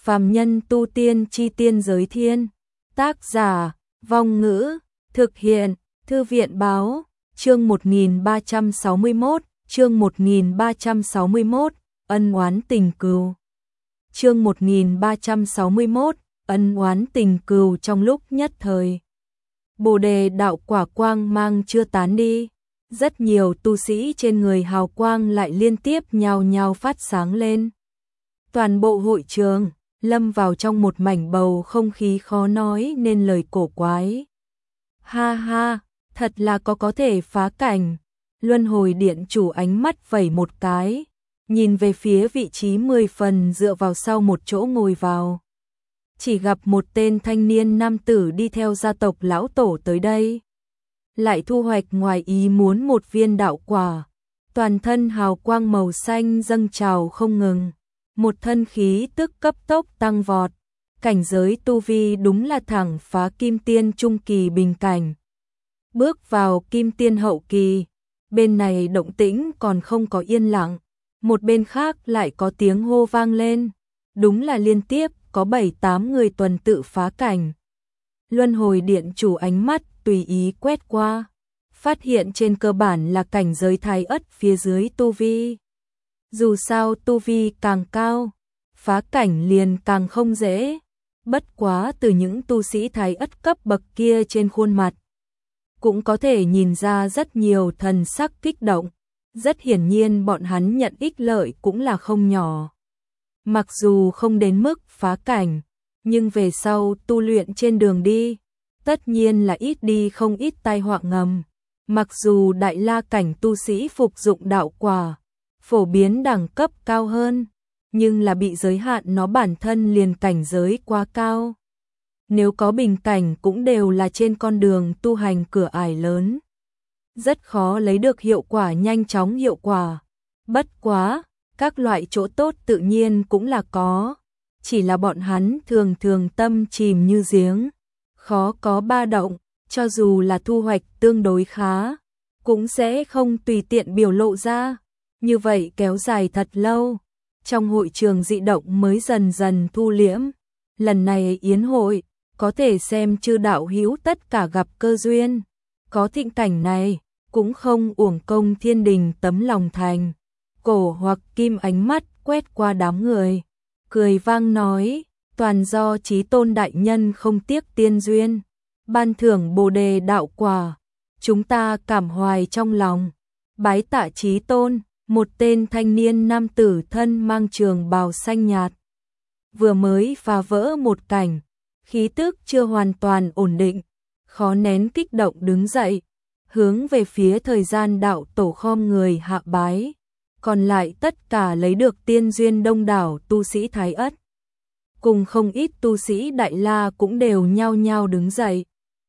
Phàm nhân tu tiên chi tiên giới thiên. Tác giả, Vong Ngữ, thực hiện, Thư viện báo, chương 1361, chương 1361, ân oán tình cừu. Chương 1361, ân oán tình cừu trong lúc nhất thời. Bồ đề đạo quả quang mang chưa tán đi, rất nhiều tu sĩ trên người hào quang lại liên tiếp nhao nhao phát sáng lên. Toàn bộ hội trường lâm vào trong một mảnh bầu không khí khó nói nên lời cổ quái. Ha ha, thật là có thể phá cảnh. Luân hồi điện chủ ánh mắt vẩy một cái, nhìn về phía vị trí 10 phần dựa vào sau một chỗ ngồi vào. Chỉ gặp một tên thanh niên nam tử đi theo gia tộc lão tổ tới đây. Lại thu hoạch ngoài ý muốn một viên đạo quả. Toàn thân hào quang màu xanh dâng trào không ngừng. Một thân khí tức cấp tốc tăng vọt. Cảnh giới tu vi đúng là thẳng phá kim tiên trung kỳ bình cảnh. Bước vào kim tiên hậu kỳ. Bên này động tĩnh còn không có yên lặng. Một bên khác lại có tiếng hô vang lên. Đúng là liên tiếp có 7-8 người tuần tự phá cảnh. Luân hồi điện chủ ánh mắt tùy ý quét qua. Phát hiện trên cơ bản là cảnh giới thái ất phía dưới tu vi. Dù sao tu vi càng cao, phá cảnh liền càng không dễ. Bất quá từ những tu sĩ thái ất cấp bậc kia trên khuôn mặt, cũng có thể nhìn ra rất nhiều thần sắc kích động. Rất hiển nhiên bọn hắn nhận ích lợi cũng là không nhỏ. Mặc dù không đến mức phá cảnh, nhưng về sau tu luyện trên đường đi, tất nhiên là ít đi không ít tai họa ngầm. Mặc dù đại la cảnh tu sĩ phục dụng đạo quả, phổ biến đẳng cấp cao hơn, nhưng là bị giới hạn nó bản thân liền cảnh giới quá cao. Nếu có bình cảnh cũng đều là trên con đường tu hành cửa ải lớn. Rất khó lấy được hiệu quả nhanh chóng hiệu quả. Bất quá, các loại chỗ tốt tự nhiên cũng là có. Chỉ là bọn hắn thường thường tâm chìm như giếng, khó có ba động, cho dù là thu hoạch tương đối khá, cũng sẽ không tùy tiện biểu lộ ra. Như vậy kéo dài thật lâu, trong hội trường dị động mới dần dần thu liễm. Lần này yến hội, có thể xem chư đạo hữu tất cả gặp cơ duyên. Có thịnh cảnh này, cũng không uổng công thiên đình tấm lòng thành. Cổ hoặc kim ánh mắt quét qua đám người, cười vang nói, toàn do Chí Tôn đại nhân không tiếc tiên duyên, ban thưởng bồ đề đạo quả, chúng ta cảm hoài trong lòng, bái tạ Chí Tôn. Một tên thanh niên nam tử thân mang trường bào xanh nhạt, vừa mới phá vỡ một cảnh, khí tức chưa hoàn toàn ổn định, khó nén kích động đứng dậy, hướng về phía thời gian đạo tổ khom người hạ bái. Còn lại tất cả lấy được tiên duyên đông đảo tu sĩ thái ất, cùng không ít tu sĩ đại la cũng đều nhao nhao đứng dậy.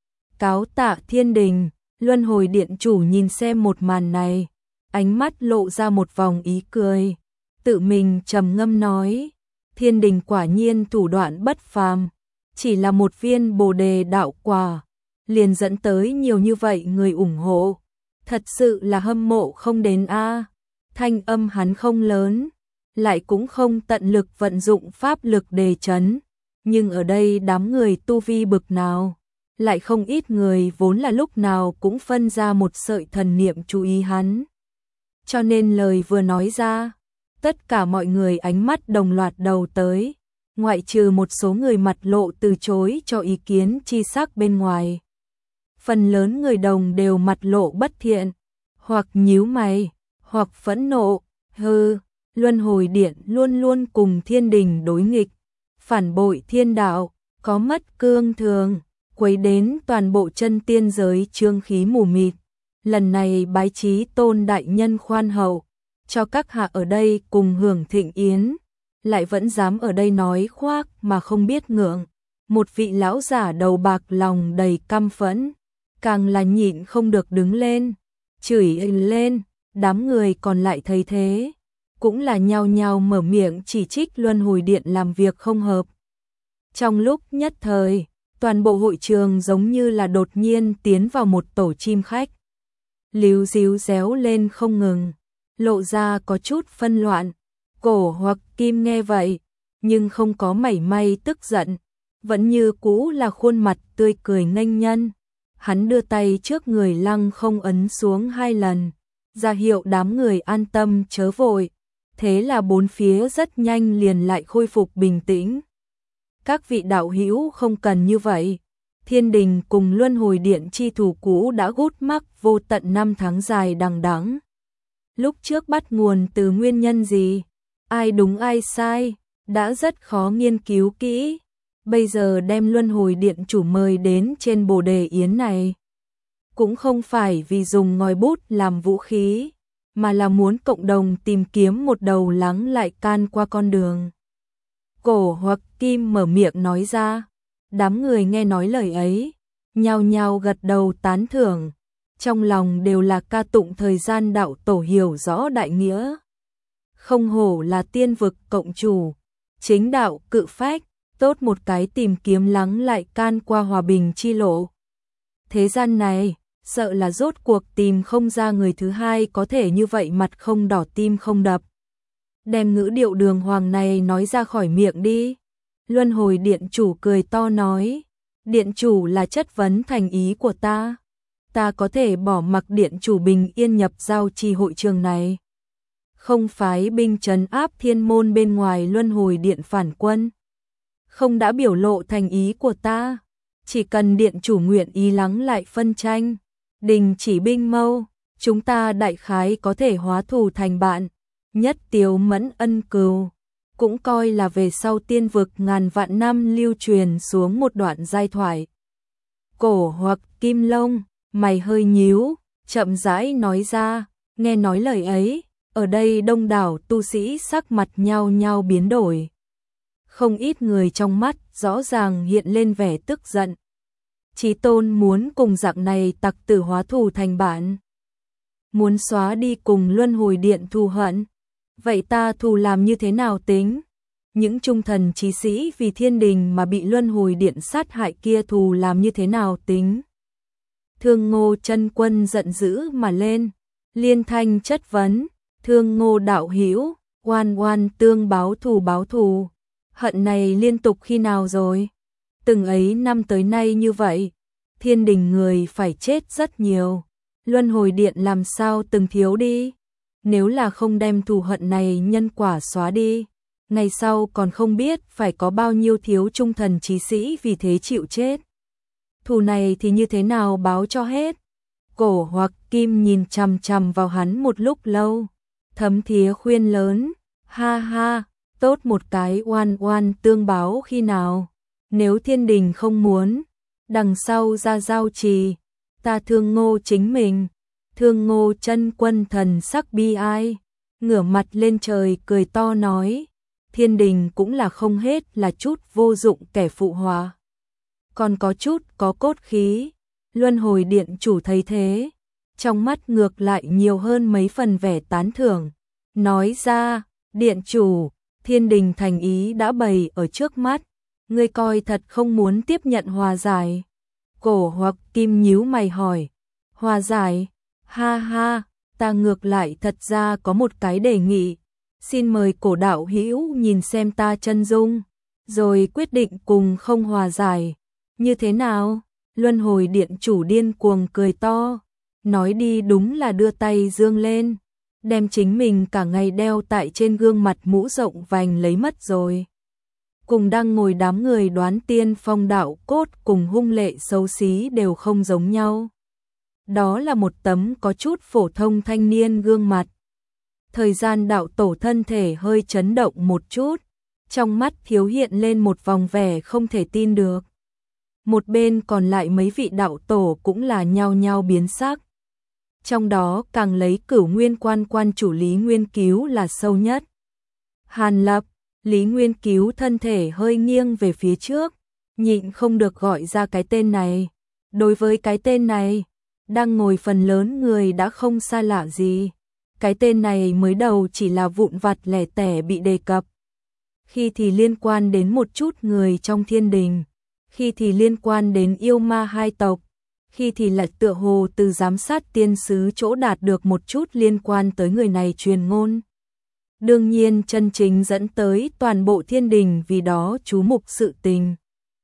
Cáo tạ thiên đình. Luân hồi điện chủ nhìn xem một màn này, ánh mắt lộ ra một vòng ý cười, tự mình trầm ngâm nói, thiên đình quả nhiên thủ đoạn bất phàm, chỉ là một viên bồ đề đạo quả, liền dẫn tới nhiều như vậy người ủng hộ, thật sự là hâm mộ không đến a. Thanh âm hắn không lớn, lại cũng không tận lực vận dụng pháp lực đề chấn, nhưng ở đây đám người tu vi bực nào, lại không ít người vốn là lúc nào cũng phân ra một sợi thần niệm chú ý hắn. Cho nên lời vừa nói ra, tất cả mọi người ánh mắt đồng loạt đầu tới, ngoại trừ một số người mặt lộ từ chối cho ý kiến chi sắc bên ngoài. Phần lớn người đồng đều mặt lộ bất thiện, hoặc nhíu mày, hoặc phẫn nộ, hừ, luân hồi điện luôn luôn cùng thiên đình đối nghịch, phản bội thiên đạo, có mất cương thường, quấy đến toàn bộ chân tiên giới chương khí mù mịt. Lần này bái Chí Tôn đại nhân khoan hậu, cho các hạ ở đây cùng hưởng thịnh yến, lại vẫn dám ở đây nói khoác mà không biết ngượng. Một vị lão giả đầu bạc lòng đầy căm phẫn, càng là nhịn không được đứng lên, chửi lên. Đám người còn lại thấy thế, cũng là nhao nhao mở miệng chỉ trích luân hồi điện làm việc không hợp. Trong lúc nhất thời, toàn bộ hội trường giống như là đột nhiên tiến vào một tổ chim khách. Líu díu réo lên không ngừng, lộ ra có chút phân loạn. Cổ hoặc kim nghe vậy, nhưng không có mảy may tức giận, vẫn như cũ là khuôn mặt tươi cười nghênh nhân. Hắn đưa tay trước người lăng không ấn xuống 2 lần, ra hiệu đám người an tâm chớ vội. Thế là bốn phía rất nhanh liền lại khôi phục bình tĩnh. Các vị đạo hữu không cần như vậy. Thiên đình cùng Luân Hồi Điện chi thủ cũ đã gút mắc vô tận 5 tháng dài đằng đẵng. Lúc trước bắt nguồn từ nguyên nhân gì? Ai đúng ai sai? Đã rất khó nghiên cứu kỹ. Bây giờ đem Luân Hồi Điện chủ mời đến trên bồ đề yến này, cũng không phải vì dùng ngòi bút làm vũ khí, mà là muốn cộng đồng tìm kiếm một đầu lắng lại can qua con đường. Cổ Hoặc Kim mở miệng nói ra, đám người nghe nói lời ấy, nhao nhao gật đầu tán thưởng, trong lòng đều là ca tụng thời gian đạo tổ hiểu rõ đại nghĩa. Không hổ là tiên vực cộng chủ, chính đạo cự phách, tốt một cái tìm kiếm lắng lại can qua hòa bình chi lộ. Thế gian này, sợ là rốt cuộc tìm không ra người thứ hai có thể như vậy mặt không đỏ tim không đập. Đem ngữ điệu đường hoàng này nói ra khỏi miệng đi. Luân Hồi Điện chủ cười to nói, Điện chủ là chất vấn thành ý của ta. Ta có thể bỏ mặc Điện chủ bình yên nhập giao trì hội trường này, không phái binh trấn áp thiên môn bên ngoài Luân Hồi Điện phản quân. Không đã biểu lộ thành ý của ta, chỉ cần Điện chủ nguyện ý lắng lại phân tranh, đình chỉ binh mâu, chúng ta đại khái có thể hóa thù thành bạn, nhất tiếu mẫn ân cừu, cũng coi là về sau tiên vực ngàn vạn năm lưu truyền xuống một đoạn giai thoại. Cổ Hoặc Kim lông mày hơi nhíu, chậm rãi nói ra, nghe nói lời ấy, ở đây đông đảo tu sĩ sắc mặt nhao nhao biến đổi. Không ít người trong mắt rõ ràng hiện lên vẻ tức giận. Chí Tôn muốn cùng dạng này tặc tử hóa thù thành bạn, muốn xóa đi cùng Luân Hồi Điện thù hận. Vậy ta thù làm như thế nào tính? Những trung thần chí sĩ vì thiên đình mà bị Luân Hồi Điện sát hại kia thù làm như thế nào tính? Thương Ngô chân quân giận dữ mà lên, liên thanh chất vấn, Thương Ngô đạo hữu, oan oan tương báo thù, hận này liên tục khi nào rồi? Từng ấy năm tới nay như vậy, thiên đình người phải chết rất nhiều, Luân Hồi Điện làm sao từng thiếu đi? Nếu là không đem thù hận này nhân quả xóa đi, ngày sau còn không biết phải có bao nhiêu thiếu trung thần chí sĩ vì thế chịu chết. Thù này thì như thế nào báo cho hết? Cổ Hoặc Kim nhìn chằm chằm vào hắn một lúc lâu, thấm thía khuyên lớn, ha ha, tốt một cái oan oan tương báo khi nào? Nếu thiên đình không muốn, đằng sau ra giao trì, ta Thương Ngô chính mình. Thương Ngô chân quân thần sắc bi ai, ngửa mặt lên trời cười to nói, thiên đình cũng là không hết là chút vô dụng kẻ phụ hòa, còn có chút có cốt khí. Luân Hồi Điện chủ thấy thế, trong mắt ngược lại nhiều hơn mấy phần vẻ tán thưởng, nói ra, Điện chủ, thiên đình thành ý đã bày ở trước mắt, ngươi coi thật không muốn tiếp nhận hòa giải? Cổ Hoặc Kim nhíu mày hỏi, hòa giải? Ha ha, ta ngược lại thật ra có một cái đề nghị, xin mời cổ đạo hữu nhìn xem ta chân dung, rồi quyết định cùng không hòa giải, như thế nào? Luân Hồi Điện chủ điên cuồng cười to, nói đi đúng là đưa tay dương lên, đem chính mình cả ngày đeo tại trên gương mặt mũ rộng vành lấy mất rồi. Cùng đang ngồi đám người đoán tiên phong đạo cốt cùng hung lệ xấu xí đều không giống nhau. Đó là một tấm có chút phổ thông thanh niên gương mặt. Thời gian đạo tổ thân thể hơi chấn động một chút, trong mắt thiếu hiện lên một vòng vẻ không thể tin được. Một bên còn lại mấy vị đạo tổ cũng là nhao nhao biến sắc. Trong đó càng lấy Cửu Nguyên quan chủ Lý Nguyên Cứu là sâu nhất. Hàn Lập, Lý Nguyên Cứu thân thể hơi nghiêng về phía trước, nhịn không được gọi ra cái tên này. Đối với cái tên này, đang ngồi phần lớn người đã không xa lạ gì. Cái tên này mới đầu chỉ là vụn vặt lẻ tẻ bị đề cập. Khi thì liên quan đến một chút người trong thiên đình, khi thì liên quan đến yêu ma hai tộc, khi thì lại tựa hồ từ giám sát tiên sứ chỗ đạt được một chút liên quan tới người này truyền ngôn. Đương nhiên chân chính dẫn tới toàn bộ thiên đình vì đó chú mục sự tình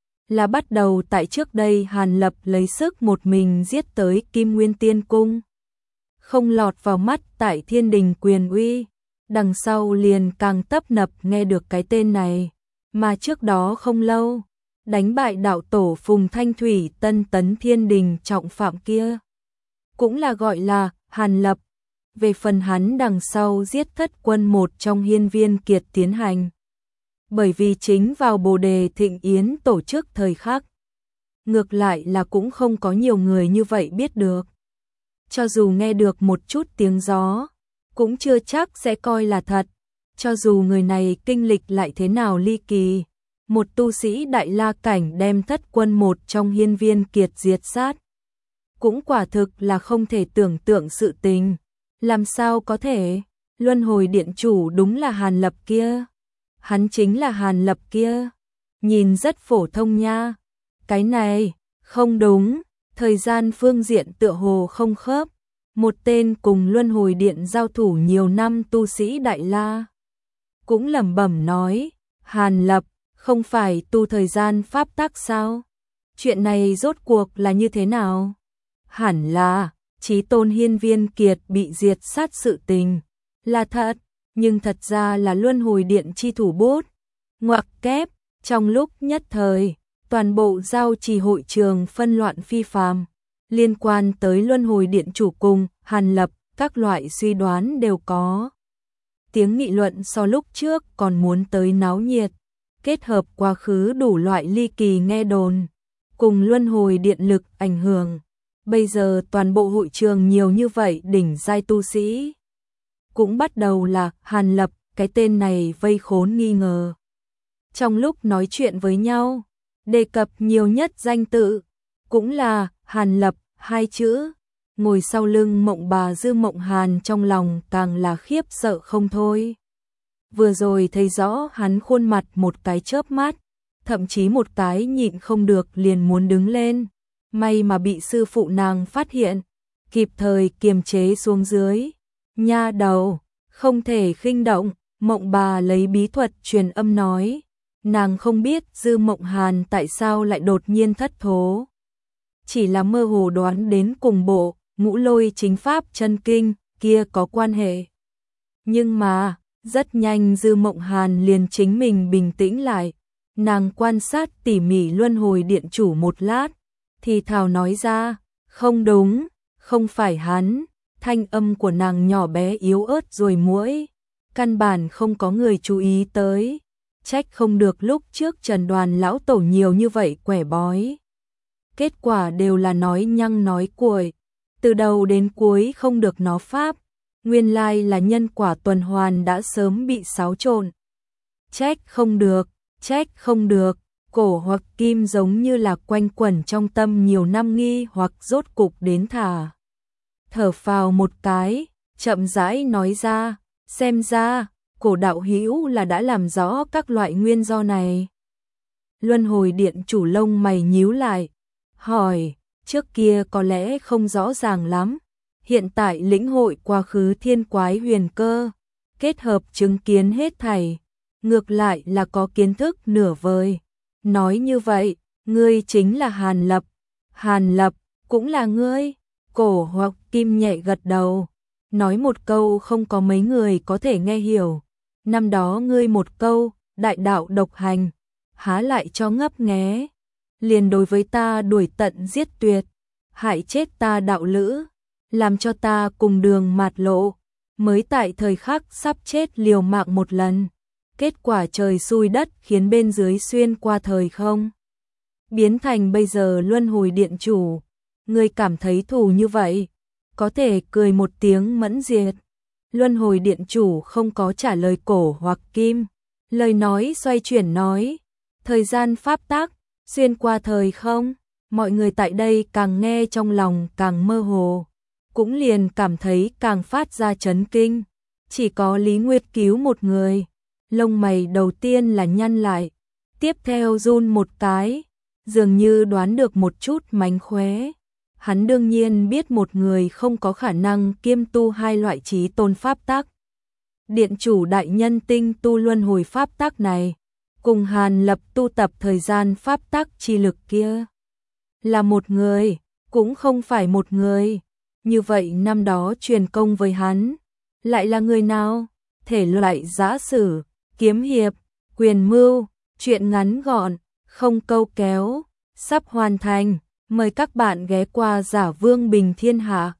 là bắt đầu tại trước đây Hàn Lập lấy sức một mình giết tới Kim Nguyên Tiên Cung. Không lọt vào mắt tại thiên đình quyền uy, đằng sau liền càng tấp nập nghe được cái tên này, mà trước đó không lâu, đánh bại đạo tổ Phùng Thanh Thủy tân tấn thiên đình trọng phạm kia. Cũng là gọi là Hàn Lập, về phần hắn đằng sau giết thất quân một trong hiên viên kiệt tiến hành. Bởi vì chính vào Bồ Đề Thịnh Yến tổ chức thời khắc. Ngược lại là cũng không có nhiều người như vậy biết được. Cho dù nghe được một chút tiếng gió, cũng chưa chắc sẽ coi là thật. Cho dù người này kinh lịch lại thế nào ly kỳ, một tu sĩ đại la cảnh đem thất quân một trong hiên viên kiệt diệt sát. Cũng quả thực là không thể tưởng tượng sự tình. Làm sao có thể, luân hồi điện chủ đúng là Hàn Lập kia. Hắn chính là Hàn Lập kia. Nhìn rất phổ thông nha. Cái này, không đúng, thời gian phương diện tựa hồ không khớp. Một tên cùng luân hồi điện giao thủ nhiều năm tu sĩ đại la. Cũng lẩm bẩm nói, Hàn Lập, không phải tu thời gian pháp tắc sao? Chuyện này rốt cuộc là như thế nào? Hẳn là, chí tôn hiên viên kiệt bị diệt sát sự tình. Là thật, nhưng thật ra là luân hồi điện chi thủ bút. Ngoặc kép, trong lúc nhất thời, toàn bộ giao trì hội trường phân loạn phi phàm. Liên quan tới luân hồi điện chủ cùng, Hàn Lập, các loại suy đoán đều có. Tiếng nghị luận so lúc trước còn muốn tới náo nhiệt, kết hợp quá khứ đủ loại ly kỳ nghe đồn, cùng luân hồi điện lực ảnh hưởng. Bây giờ toàn bộ hội trường nhiều như vậy đỉnh giai tu sĩ. Cũng bắt đầu là Hàn Lập, cái tên này vây khốn nghi ngờ. Trong lúc nói chuyện với nhau, đề cập nhiều nhất danh tự, cũng là Hàn Lập, hai chữ. Ngồi sau lưng Mộng Bà Dư Mộng Hàn trong lòng càng là khiếp sợ không thôi. Vừa rồi thấy rõ hắn khuôn mặt một cái chớp mắt, thậm chí một cái nhịn không được liền muốn đứng lên. May mà bị sư phụ nàng phát hiện, kịp thời kiềm chế xuống dưới. Nha đầu, không thể khinh động, Mộng Bà lấy bí thuật truyền âm nói. Nàng không biết Dư Mộng Hàn tại sao lại đột nhiên thất thố. Chỉ là mơ hồ đoán đến cùng bộ, Ngũ Lôi chính pháp chân kinh, kia có quan hệ. Nhưng mà, rất nhanh Dư Mộng Hàn liền chính mình bình tĩnh lại. Nàng quan sát tỉ mỉ luân hồi điện chủ một lát, thì thào nói ra, không đúng, không phải hắn. Thanh âm của nàng nhỏ bé yếu ớt rồi muỗi, căn bản không có người chú ý tới. Trách không được lúc trước Trần Đoàn lão tổ nhiều như vậy quẻ bói. Kết quả đều là nói nhăng nói cuội, từ đầu đến cuối không được nó pháp, nguyên lai là nhân quả tuần hoàn đã sớm bị xáo trộn. Trách không được, cổ hoặc kim giống như là quanh quẩn trong tâm nhiều năm nghi hoặc rốt cục đến thở phào một cái, chậm rãi nói ra, xem ra, cổ đạo hữu là đã làm rõ các loại nguyên do này. Luân hồi điện chủ lông mày nhíu lại, hỏi, trước kia có lẽ không rõ ràng lắm, hiện tại lĩnh hội quá khứ thiên quái huyền cơ, kết hợp chứng kiến hết thảy, ngược lại là có kiến thức nửa vời. Nói như vậy, ngươi chính là Hàn Lập. Hàn Lập, cũng là ngươi. Cổ hoặc kim nhẹ gật đầu, nói một câu không có mấy người có thể nghe hiểu. Năm đó ngươi một câu, đại đạo độc hành, há lại cho ngấp nghé. Liền đối với ta đuổi tận giết tuyệt, hại chết ta đạo lữ, làm cho ta cùng đường mạt lộ, mới tại thời khắc sắp chết liều mạng một lần. Kết quả trời xui đất khiến bên dưới xuyên qua thời không. Biến thành bây giờ luân hồi điện chủ. Ngươi cảm thấy thù như vậy, có thể cười một tiếng mẫn diệt. Luân hồi điện chủ không có trả lời cổ hoặc kim. Lời nói xoay chuyển nói, thời gian pháp tắc, xuyên qua thời không. Mọi người tại đây càng nghe trong lòng càng mơ hồ. Cũng liền cảm thấy càng phát ra chấn kinh. Chỉ có Lý Nguyệt Cứu một người. Lông mày đầu tiên là nhăn lại, tiếp theo run một cái, dường như đoán được một chút mánh khóe. Hắn đương nhiên biết một người không có khả năng kiêm tu hai loại trí tôn pháp tắc. Điện chủ đại nhân tinh tu luân hồi pháp tắc này, cùng Hàn Lập tu tập thời gian pháp tắc chi lực kia. Là một người, cũng không phải một người. Như vậy năm đó truyền công với hắn, lại là người nào? Thể loại giã sử, kiếm hiệp, quyền mưu, truyện ngắn gọn, không câu kéo, sắp hoàn thành. Mời các bạn ghé qua Giả Vương Bình Thiên Hạ.